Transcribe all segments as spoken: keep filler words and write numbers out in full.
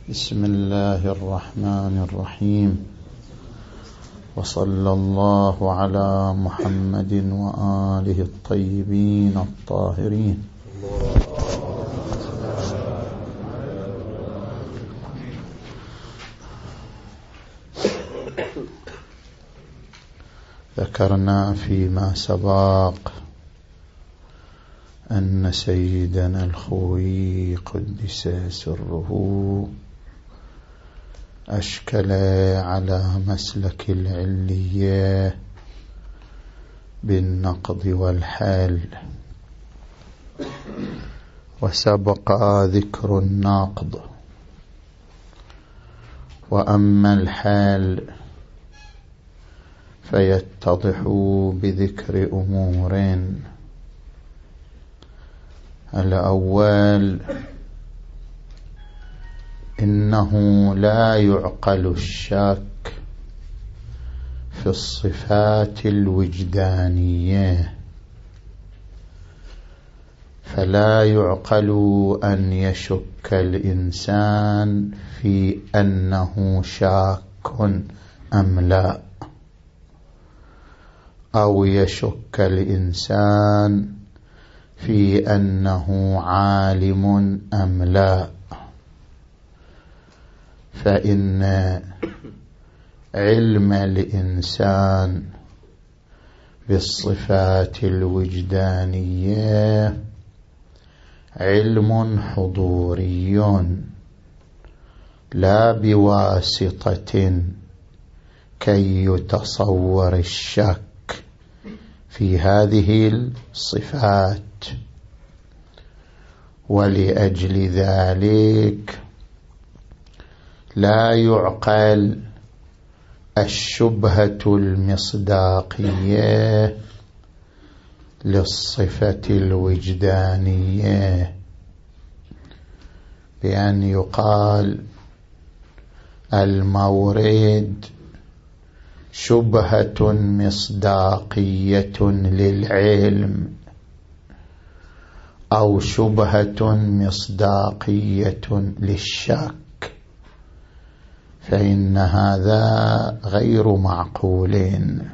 بسم الله الرحمن الرحيم، وصلى الله على محمد وآله الطيبين الطاهرين. ذكرنا فيما سبق أن سيدنا الخوي قدس سره أشكل على مسلك العلية بالنقض والحال، وسبق ذكر النقض. وأما الحال فيتضح بذكر أمور: الأول، إنه لا يعقل الشك في الصفات الوجدانية، فلا يعقل أن يشك الإنسان في أنه شاك أم لا، أو يشك الإنسان في أنه عالم أم لا، فإن علم الإنسان بالصفات الوجدانية علم حضوري لا بواسطة كي يتصور الشك في هذه الصفات. ولأجل ذلك لا يعقل الشبهة المصداقية للصفة الوجدانية، بأن يقال المورد شبهة مصداقية للعلم أو شبهة مصداقية للشك، فإن هذا غير معقول.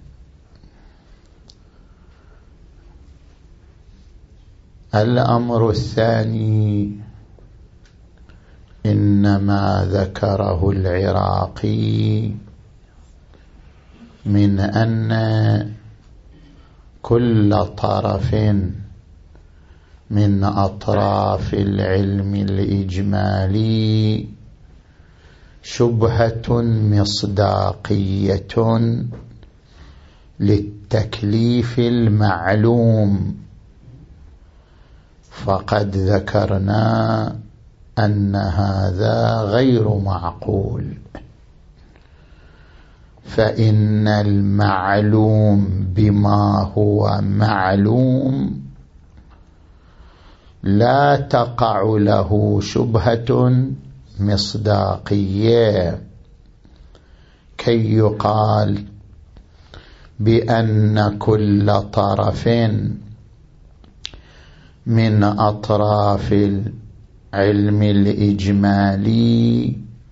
الأمر الثاني، إنما ذكره العراقي من أن كل طرف من أطراف العلم الإجمالي شبهة مصداقية للتكليف المعلوم، فقد ذكرنا أن هذا غير معقول، فإن المعلوم بما هو معلوم لا تقع له شبهة مصداقية كي يقال بأن كل طرف من أطراف العلم الإجمالي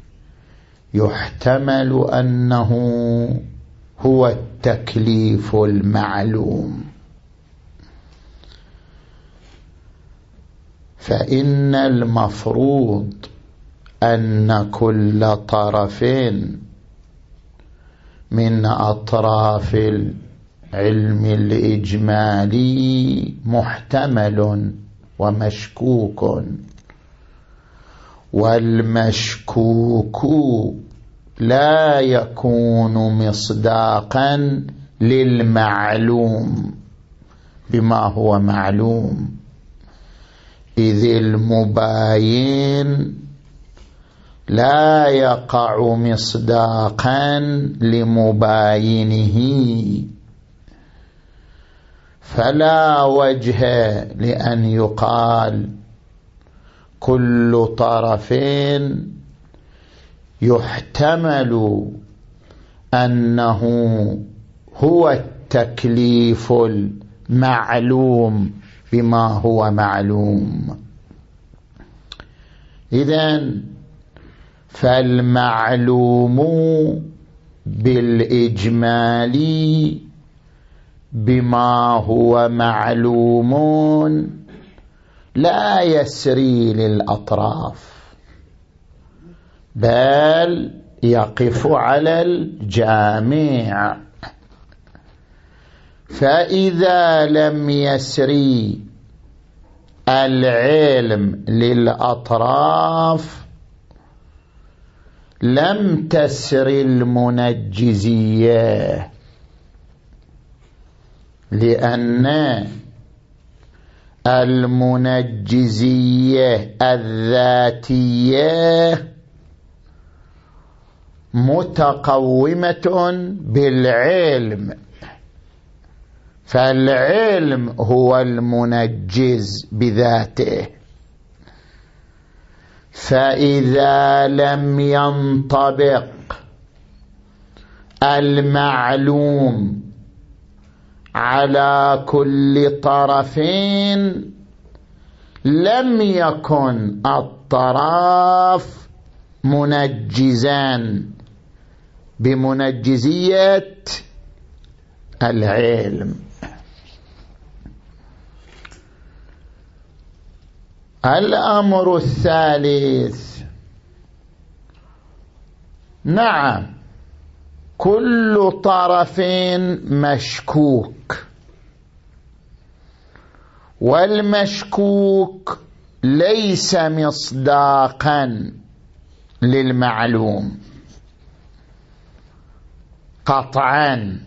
يحتمل أنه هو التكليف المعلوم. فإن المفروض أن كل طرف من أطراف العلم الإجمالي محتمل ومشكوك، والمشكوك لا يكون مصداقا للمعلوم بما هو معلوم، إذ المباين لا يقع مصداقا لمباينه، فلا وجه لأن يقال كل طرف يحتمل أنه هو التكليف المعلوم بما هو معلوم. إذن فالمعلوم بالإجمال بما هو معلوم لا يسري للأطراف بل يقف على الجامع. فإذا لم يسري العلم للأطراف لم تسر المنجزية، لأن المنجزية الذاتية متقومة بالعلم، فالعلم هو المنجز بذاته. فإذا لم ينطبق المعلوم على كل طرفين لم يكن الطرف منجزان بمنجزية العلم. الأمر الثالث، نعم كل طرف مشكوك، والمشكوك ليس مصداقا للمعلوم قطعا،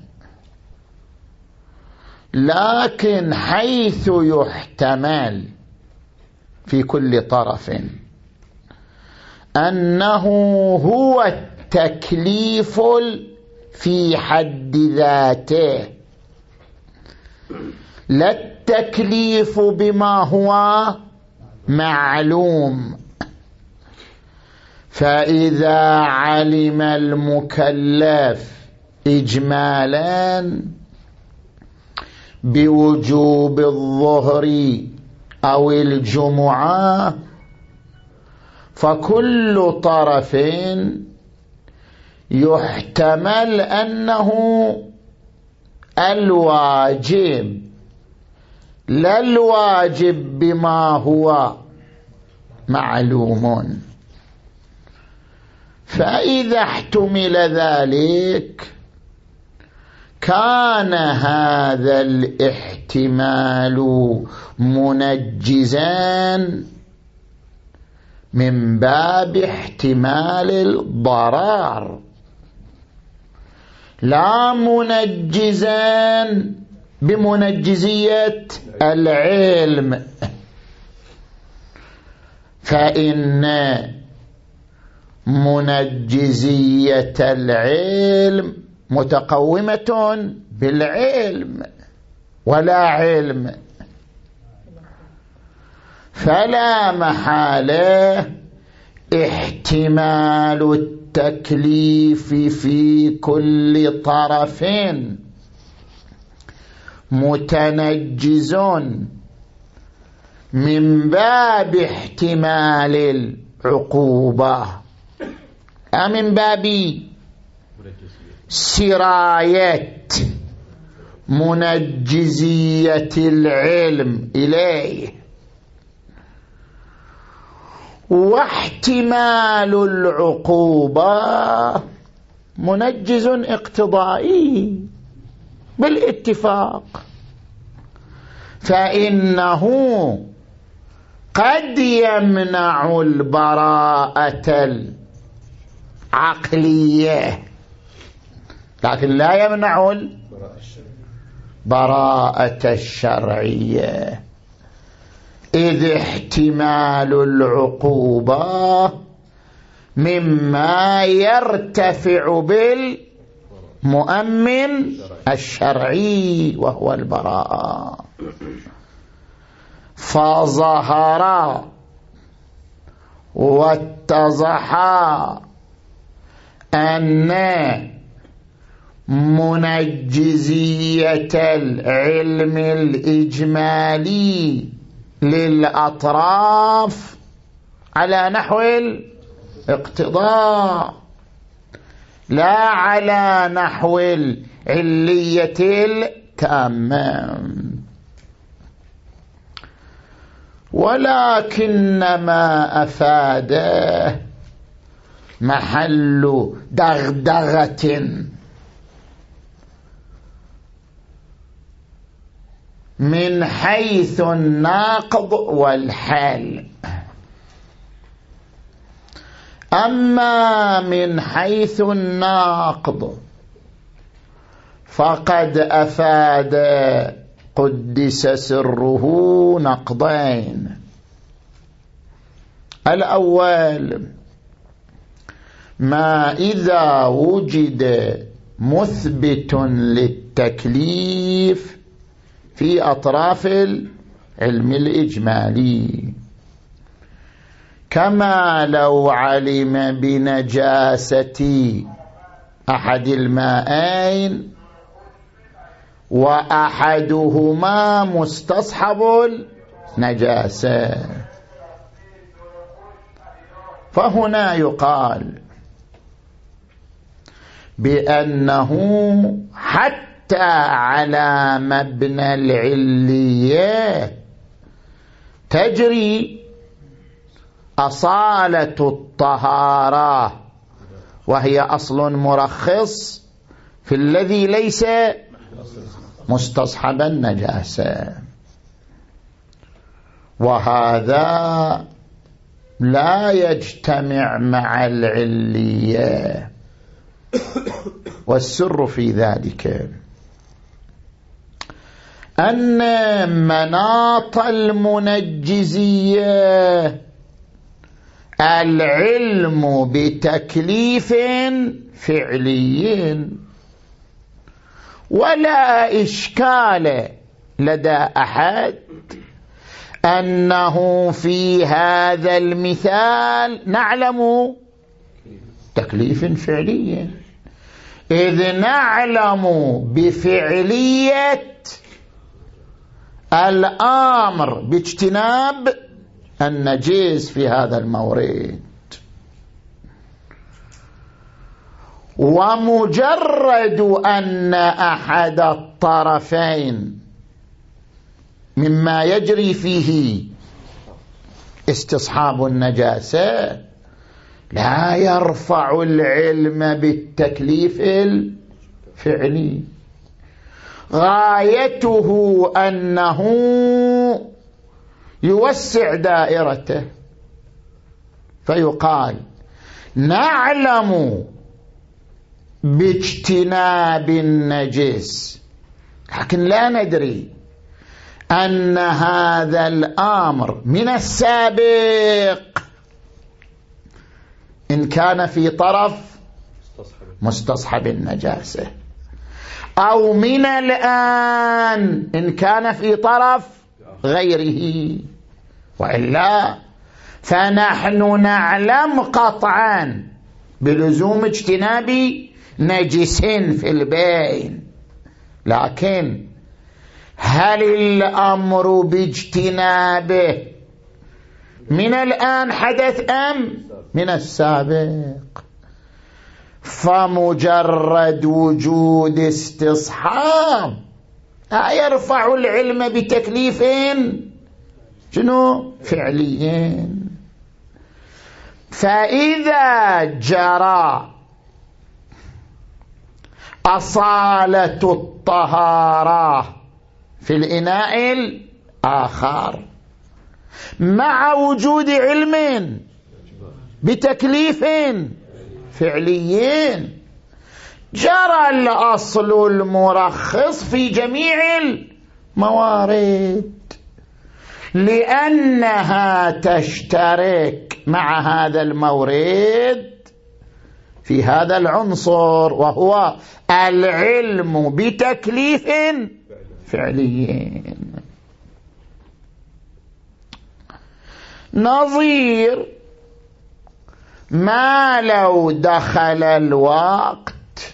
لكن حيث يحتمل في كل طرف أنه هو التكليف في حد ذاته، لا التكليف بما هو معلوم. فإذا علم المكلف إجمالا بوجوب الظهر أو الجمعة، فكل طرف يحتمل أنه الواجب، لا الواجب بما هو معلوم. فإذا احتمل ذلك كان هذا الاحتمال منجزا من باب احتمال الضرر، لا منجزا بمنجزية العلم. فإن منجزية العلم متقومة بالعلم ولا علم، فلا محالة احتمال التكليف في كل طرف متنجز من باب احتمال العقوبة، من باب سراية منجزية العلم إليه. واحتمال العقوبة منجز اقتضائي بالاتفاق، فإنه قد يمنع البراءة العقلية لكن لا يمنع البراءة الشرعية، إذ احتمال العقوبة مما يرتفع بالمؤمن الشرعي وهو البراءة. فظهر واتضح أن منجزية العلم الإجمالي للأطراف على نحو اقتضاء لا على نحو العلية التامة. ولكنما أفاده محل دغدغة من حيث الناقض والحال. أما من حيث الناقض فقد أفاد قدس سره نقضين. الأول ما إذا وجد مثبت للتكليف في أطراف العلم الإجمالي، كما لو علم بنجاسة أحد الماءين وأحدهما مستصحب النجاسة، فهنا يقال بأنه حتى على مبنى العلية تجري أصالة الطهارة، وهي أصل مرخص في الذي ليس مستصحب النجاسة، وهذا لا يجتمع مع العلية. والسر في ذلك أن مناط المنجزية العلم بتكليف فعلي، ولا إشكال لدى أحد أنه في هذا المثال نعلم تكليف فعلي، إذ نعلم بفعلية الأمر باجتناب النجس في هذا المورد. ومجرد أن أحد الطرفين مما يجري فيه استصحاب النجاسة لا يرفع العلم بالتكليف الفعلي، غايته أنه يوسع دائرته، فيقال نعلم باجتناب النجس لكن لا ندري أن هذا الأمر من السابق إن كان في طرف مستصحب النجاسة، أو من الآن إن كان في طرف غيره، وإلا فنحن نعلم قطعا بلزوم اجتناب نجس في البين، لكن هل الأمر باجتنابه من الآن حدث أم من السابق؟ فمجرد وجود استصحاب لا يرفع العلم بتكليفين شنو فعليين. فإذا جرى أصالة الطهارة في الإناء الآخر مع وجود علم بتكليف فعليين، جرى الأصل المرخص في جميع الموارد، لأنها تشترك مع هذا المورد في هذا العنصر وهو العلم بتكليف فعليين. نظير ما لو دخل الوقت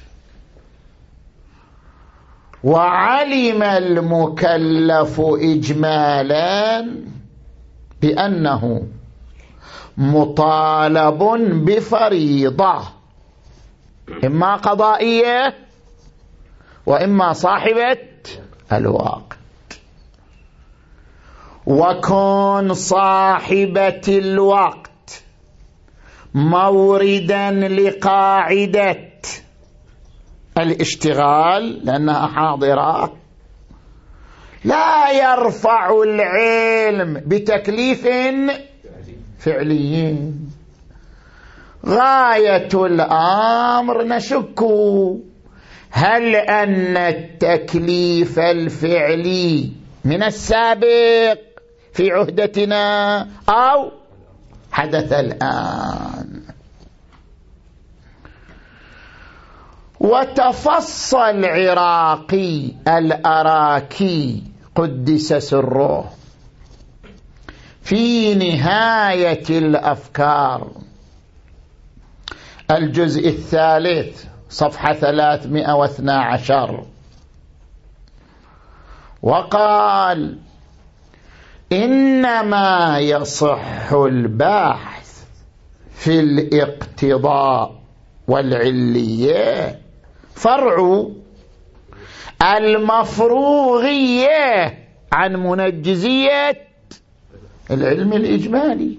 وعلم المكلف إجمالا بأنه مطالب بفريضة إما قضائية وإما صاحبة الوقت. وكون صاحبة الوقت موردا لقاعدة الاشتغال لأنها حاضرة لا يرفع العلم بتكليف فعلي. غاية الأمر نشك هل أن التكليف الفعلي من السابق في عهدتنا أو حدث الآن. وتفصل عراقي الأراكي قدس سره في نهاية الأفكار الجزء الثالث صفحة ثلاثمائة واثني عشر وقال: إنما يصح البحث في الاقتضاء والعلية فرع المفروغية عن منجزية العلم الإجمالي.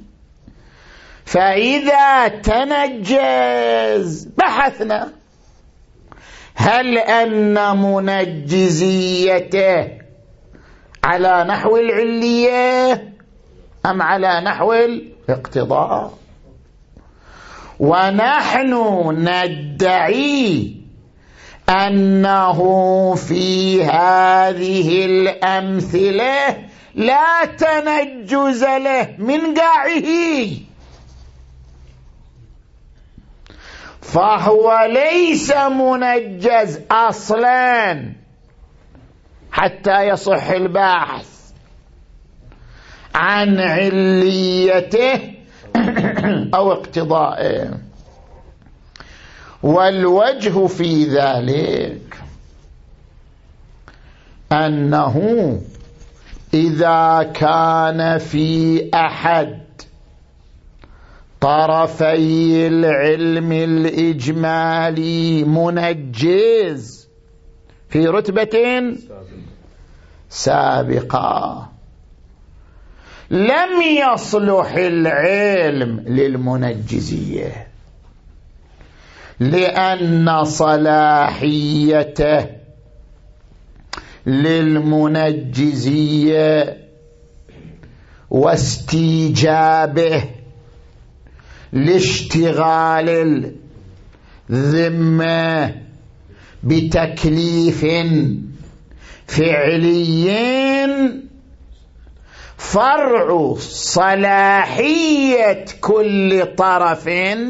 فإذا تنجز بحثنا هل أن منجزيته على نحو العلية أم على نحو الاقتضاء. ونحن ندعي أنه في هذه الأمثلة لا تنجز له من قاعه، فهو ليس منجز أصلا حتى يصح البحث عن عليته أو اقتضائه. والوجه في ذلك أنه إذا كان في أحد طرفي العلم الإجمالي منجز في رتبة سابقة لم يصلح العلم للمنجزية، لأن صلاحيته للمنجزية واستيجابه لاشتغال الذمة بتكليف فعلي فرع صلاحية كل طرف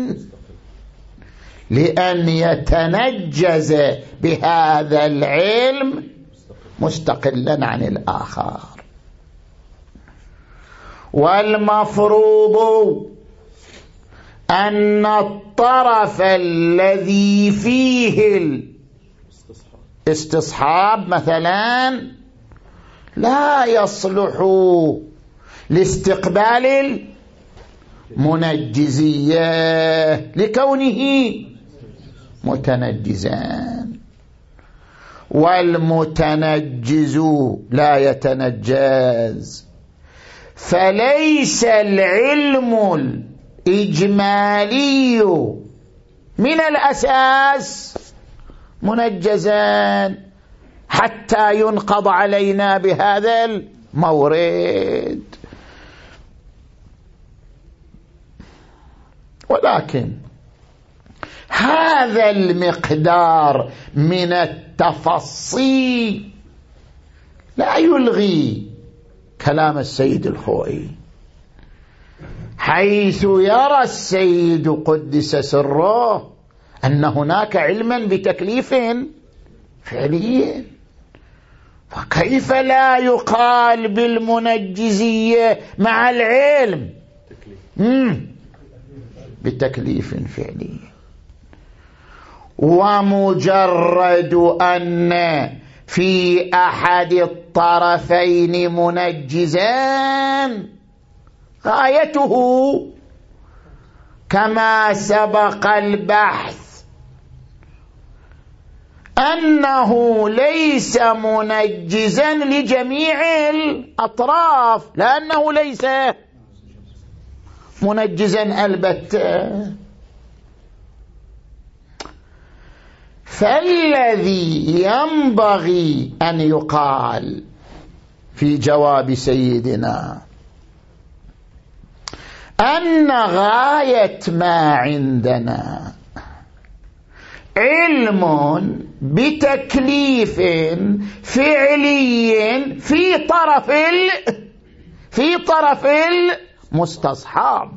لأن يتنجز بهذا العلم مستقلا عن الآخر. والمفروض أن الطرف الذي فيه الاستصحاب مثلا لا يصلح لاستقبال المنجزية لكونه متنجزا، والمتنجز لا يتنجز، فليس العلم الإجمالي من الأساس منجزا حتى ينقض علينا بهذا المورد. ولكن هذا المقدار من التفصيل لا يلغي كلام السيد الخوئي، حيث يرى السيد قدس سره أن هناك علما بتكليف فعلي، فكيف لا يقال بالمنجزية مع العلم بتكليف فعلي؟ ومجرد أن في أحد الطرفين منجزان غايته كما سبق البحث أنه ليس منجزا لجميع الأطراف، لأنه ليس منجزا البتة. فالذي ينبغي أن يقال في جواب سيدنا أن غاية ما عندنا علم بتكليف فعلي في طرف ال في طرف المستصحاب.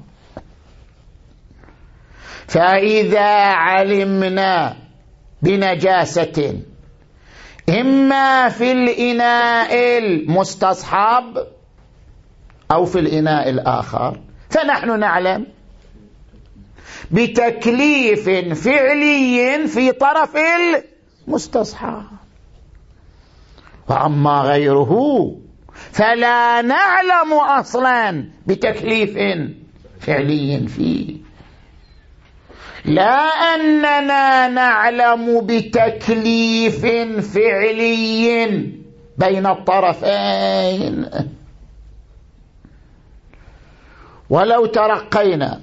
فإذا علمنا بنجاسة إما في الإناء المستصحاب أو في الإناء الآخر، فنحن نعلم بتكليف فعلي في طرف المستصحاب. وأما غيره فلا نعلم أصلا بتكليف فعلي فيه، لا أننا نعلم بتكليف فعلي بين الطرفين. ولو ترقينا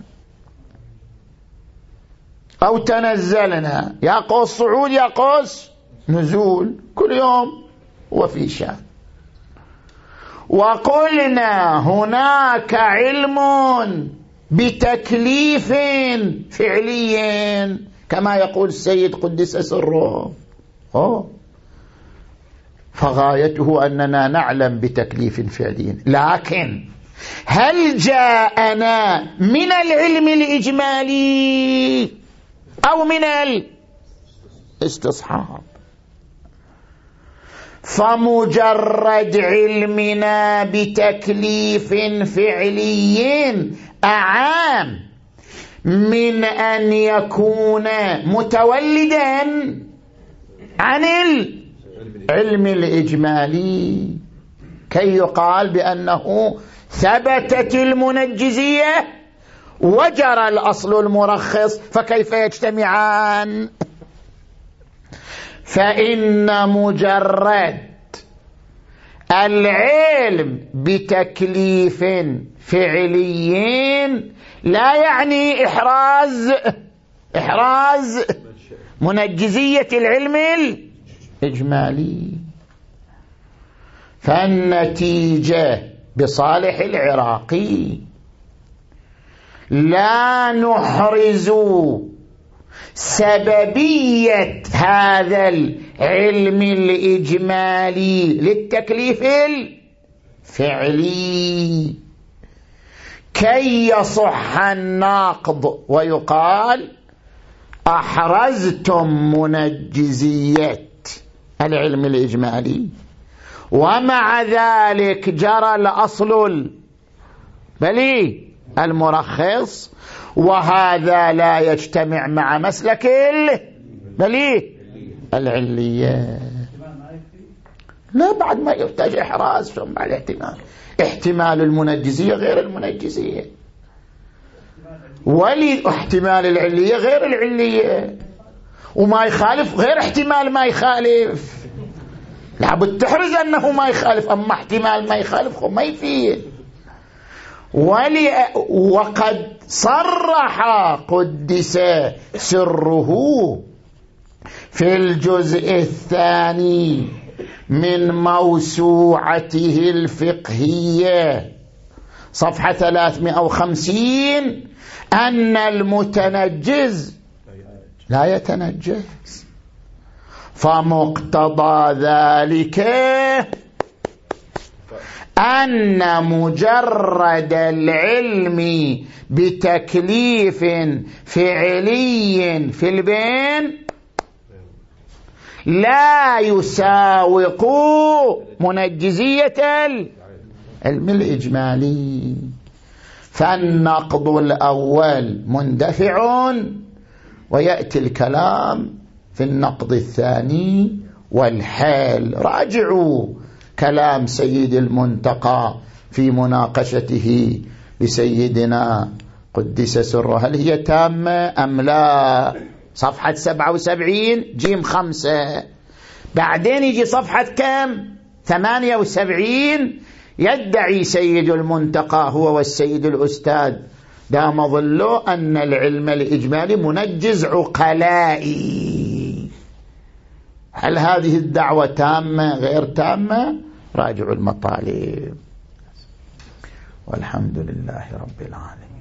أو تنزلنا، يقوس صعود يقوس نزول، كل يوم وفي شأن، وقلنا هناك علم بتكليف فعلي كما يقول السيد قدس سره، فغايته أننا نعلم بتكليف فعلي. لكن هل جاءنا من العلم الإجمالي أو من الاستصحاب؟ فمجرد علمنا بتكليف فعلي أعام من أن يكون متولدا عن العلم الإجمالي كي يقال بأنه ثبتت المنجزية وجرى الأصل المرخص، فكيف يجتمعان؟ فإن مجرد العلم بتكليف فعلي لا يعني إحراز إحراز منجزية العلم الإجمالي. فالنتيجة بصالح العراقي لا نحرز سببية هذا العلم الإجمالي للتكليف الفعلي كي يصح الناقض ويقال أحرزتم منجزية العلم الإجمالي، ومع ذلك جرى الأصل بلي المرخص، وهذا لا يجتمع مع مسلك بلي العلية. لا، بعد ما يحتاج إحراز ثم مع الاحتمال، احتمال المنجزية غير المنجزية، ولي احتمال العلية غير العلية، وما يخالف غير احتمال ما يخالف. لابد تحرز أنه ما يخالف، أما احتمال ما يخالف ما يفيد. ولي وقد صرح قدس سره في الجزء الثاني من موسوعته الفقهية صفحة ثلاثمائة وخمسين أن المتنجز لا يتنجس، فمقتضى ذلك أن مجرد العلم بتكليف فعلي في البين لا يساوق منجزية العلم الإجمالي. فالنقض الأول مندفع، ويأتي الكلام في النقض الثاني والحال. راجعوا كلام سيد المنتقى في مناقشته لسيدنا قدس سره هل هي تامة أم لا؟ صفحة سبعة وسبعين جيم خمسة. بعدين يجي صفحة كم؟ ثمانية وسبعين. يدعي سيد المنتقى هو والسيد الأستاذ دام ظله أن العلم الإجمالي منجز عقلائي. هل هذه الدعوة تامة غير تامة؟ راجعوا المطالب. والحمد لله رب العالمين.